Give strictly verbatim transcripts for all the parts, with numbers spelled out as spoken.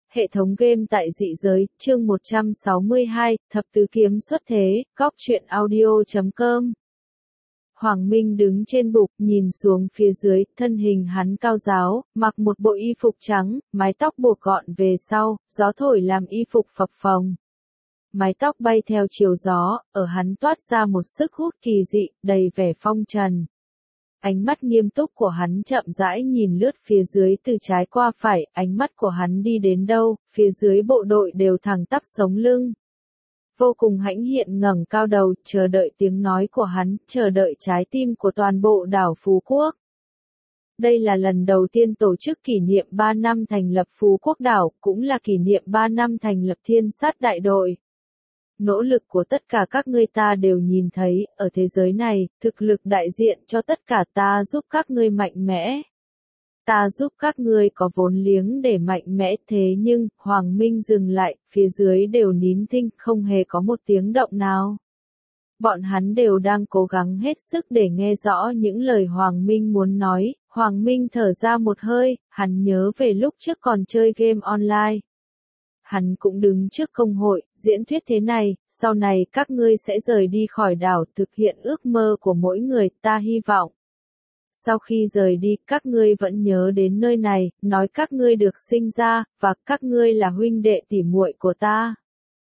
Hệ thống game tại dị giới, chương một trăm sáu mươi hai, thập tứ kiếm xuất thế, góc truyện audio chấm com. Hoàng Minh đứng trên bục, nhìn xuống phía dưới, thân hình hắn cao ráo, mặc một bộ y phục trắng, mái tóc buộc gọn về sau, gió thổi làm y phục phập phồng. Mái tóc bay theo chiều gió, ở hắn toát ra một sức hút kỳ dị, đầy vẻ phong trần. Ánh mắt nghiêm túc của hắn chậm rãi nhìn lướt phía dưới từ trái qua phải, ánh mắt của hắn đi đến đâu, phía dưới bộ đội đều thẳng tắp sống lưng. Vô cùng hãnh hiện ngẩng cao đầu, chờ đợi tiếng nói của hắn, chờ đợi trái tim của toàn bộ đảo Phú Quốc. Đây là lần đầu tiên tổ chức kỷ niệm ba năm thành lập Phú Quốc đảo, cũng là kỷ niệm ba năm thành lập Thiên Sát đại đội. Nỗ lực của tất cả các ngươi ta đều nhìn thấy, ở thế giới này, thực lực đại diện cho tất cả ta giúp các ngươi mạnh mẽ. Ta giúp các ngươi có vốn liếng để mạnh mẽ, thế nhưng, Hoàng Minh dừng lại, phía dưới đều nín thinh, không hề có một tiếng động nào. Bọn hắn đều đang cố gắng hết sức để nghe rõ những lời Hoàng Minh muốn nói. Hoàng Minh thở ra một hơi, hắn nhớ về lúc trước còn chơi game online. Hắn cũng đứng trước công hội, diễn thuyết thế này, sau này các ngươi sẽ rời đi khỏi đảo, thực hiện ước mơ của mỗi người, ta hy vọng. Sau khi rời đi, các ngươi vẫn nhớ đến nơi này, nói các ngươi được sinh ra, và các ngươi là huynh đệ tỉ muội của ta.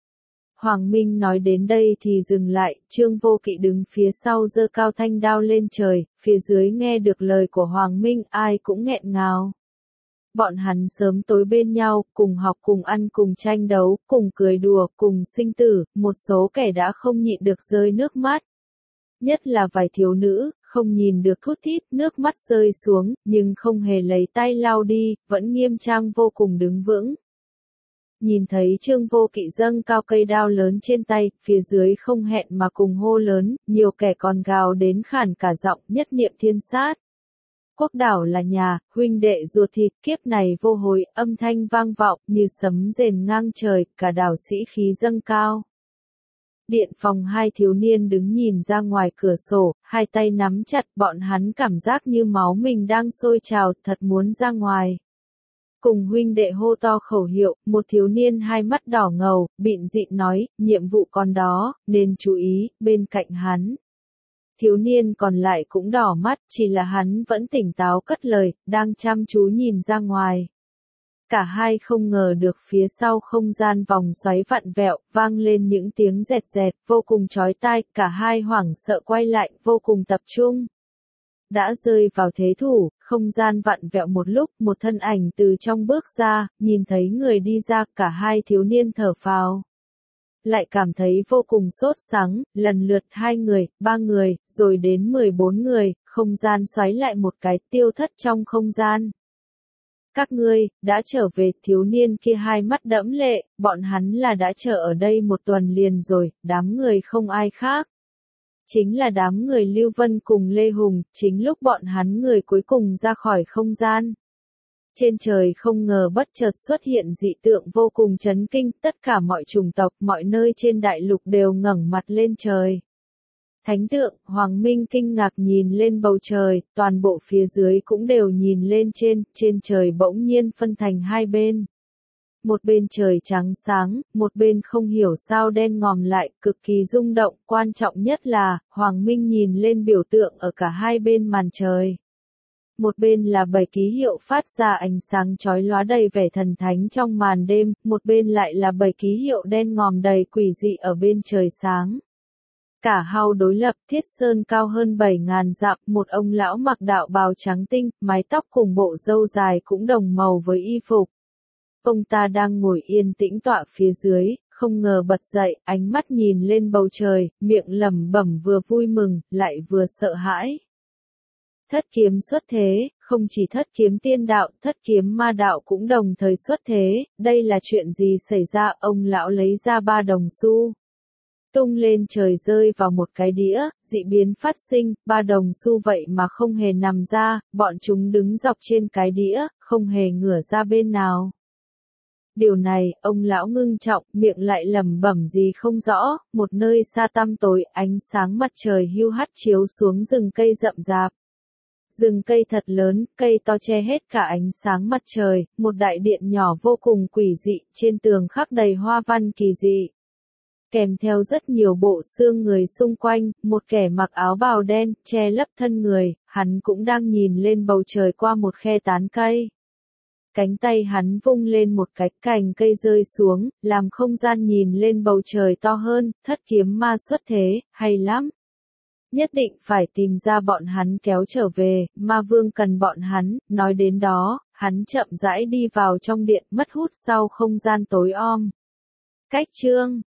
Hoàng Minh nói đến đây thì dừng lại, Trương Vô Kỵ đứng phía sau giơ cao thanh đao lên trời, phía dưới nghe được lời của Hoàng Minh, ai cũng nghẹn ngào. Bọn hắn sớm tối bên nhau, cùng học cùng ăn cùng tranh đấu, cùng cười đùa, cùng sinh tử, một số kẻ đã không nhịn được rơi nước mắt. Nhất là vài thiếu nữ, không nhìn được thút thít, nước mắt rơi xuống, nhưng không hề lấy tay lau đi, vẫn nghiêm trang vô cùng đứng vững. Nhìn thấy Trương Vô Kỵ dâng cao cây đao lớn trên tay, phía dưới không hẹn mà cùng hô lớn, nhiều kẻ còn gào đến khản cả giọng, nhất niệm thiên sát. Quốc đảo là nhà, huynh đệ ruột thịt, kiếp này vô hồi, âm thanh vang vọng, như sấm rền ngang trời, cả đảo sĩ khí dâng cao. Điện phòng hai thiếu niên đứng nhìn ra ngoài cửa sổ, hai tay nắm chặt, bọn hắn cảm giác như máu mình đang sôi trào, thật muốn ra ngoài. Cùng huynh đệ hô to khẩu hiệu, một thiếu niên hai mắt đỏ ngầu, bịn dị nói, nhiệm vụ còn đó, nên chú ý, bên cạnh hắn. Thiếu niên còn lại cũng đỏ mắt, chỉ là hắn vẫn tỉnh táo cất lời, đang chăm chú nhìn ra ngoài. Cả hai không ngờ được phía sau không gian vòng xoáy vặn vẹo, vang lên những tiếng rẹt rẹt, vô cùng chói tai, cả hai hoảng sợ quay lại, vô cùng tập trung. Đã rơi vào thế thủ, không gian vặn vẹo một lúc, một thân ảnh từ trong bước ra, nhìn thấy người đi ra, cả hai thiếu niên thở phào. Lại cảm thấy vô cùng sốt sắng, lần lượt hai người, ba người, rồi đến mười bốn người, không gian xoáy lại một cái, tiêu thất trong không gian. Các ngươi, đã trở về, thiếu niên kia hai mắt đẫm lệ, bọn hắn là đã chờ ở đây một tuần liền rồi, đám người không ai khác. Chính là đám người Lưu Vân cùng Lê Hùng, chính lúc bọn hắn người cuối cùng ra khỏi không gian. Trên trời không ngờ bất chợt xuất hiện dị tượng vô cùng chấn kinh, tất cả mọi chủng tộc, mọi nơi trên đại lục đều ngẩng mặt lên trời. Thánh tượng, Hoàng Minh kinh ngạc nhìn lên bầu trời, toàn bộ phía dưới cũng đều nhìn lên trên, trên trời bỗng nhiên phân thành hai bên. Một bên trời trắng sáng, một bên không hiểu sao đen ngòm lại, cực kỳ rung động, quan trọng nhất là, Hoàng Minh nhìn lên biểu tượng ở cả hai bên màn trời. Một bên là bảy ký hiệu phát ra ánh sáng chói lóa đầy vẻ thần thánh trong màn đêm, một bên lại là bảy ký hiệu đen ngòm đầy quỷ dị ở bên trời sáng. Cả hao đối lập, Thiết Sơn cao hơn bảy ngàn dặm, một ông lão mặc đạo bào trắng tinh, mái tóc cùng bộ râu dài cũng đồng màu với y phục. Ông ta đang ngồi yên tĩnh tọa phía dưới, không ngờ bật dậy, ánh mắt nhìn lên bầu trời, miệng lẩm bẩm vừa vui mừng, lại vừa sợ hãi. Thất kiếm xuất thế, không chỉ thất kiếm tiên đạo, thất kiếm ma đạo cũng đồng thời xuất thế, đây là chuyện gì xảy ra, ông lão lấy ra ba đồng xu. Tung lên trời rơi vào một cái đĩa, dị biến phát sinh, ba đồng xu vậy mà không hề nằm ra, bọn chúng đứng dọc trên cái đĩa, không hề ngửa ra bên nào. Điều này, ông lão ngưng trọng, miệng lại lẩm bẩm gì không rõ, một nơi xa tăm tối, ánh sáng mặt trời hiu hắt chiếu xuống rừng cây rậm rạp. Rừng cây thật lớn, cây to che hết cả ánh sáng mặt trời, một đại điện nhỏ vô cùng quỷ dị, trên tường khắc đầy hoa văn kỳ dị. Kèm theo rất nhiều bộ xương người xung quanh, một kẻ mặc áo bào đen, che lấp thân người, hắn cũng đang nhìn lên bầu trời qua một khe tán cây. Cánh tay hắn vung lên một cái, cành cây rơi xuống, làm không gian nhìn lên bầu trời to hơn, thất kiếm ma xuất thế, hay lắm. Nhất định phải tìm ra bọn hắn kéo trở về, ma vương cần bọn hắn, nói đến đó, hắn chậm rãi đi vào trong điện mất hút sau không gian tối om. Cách chương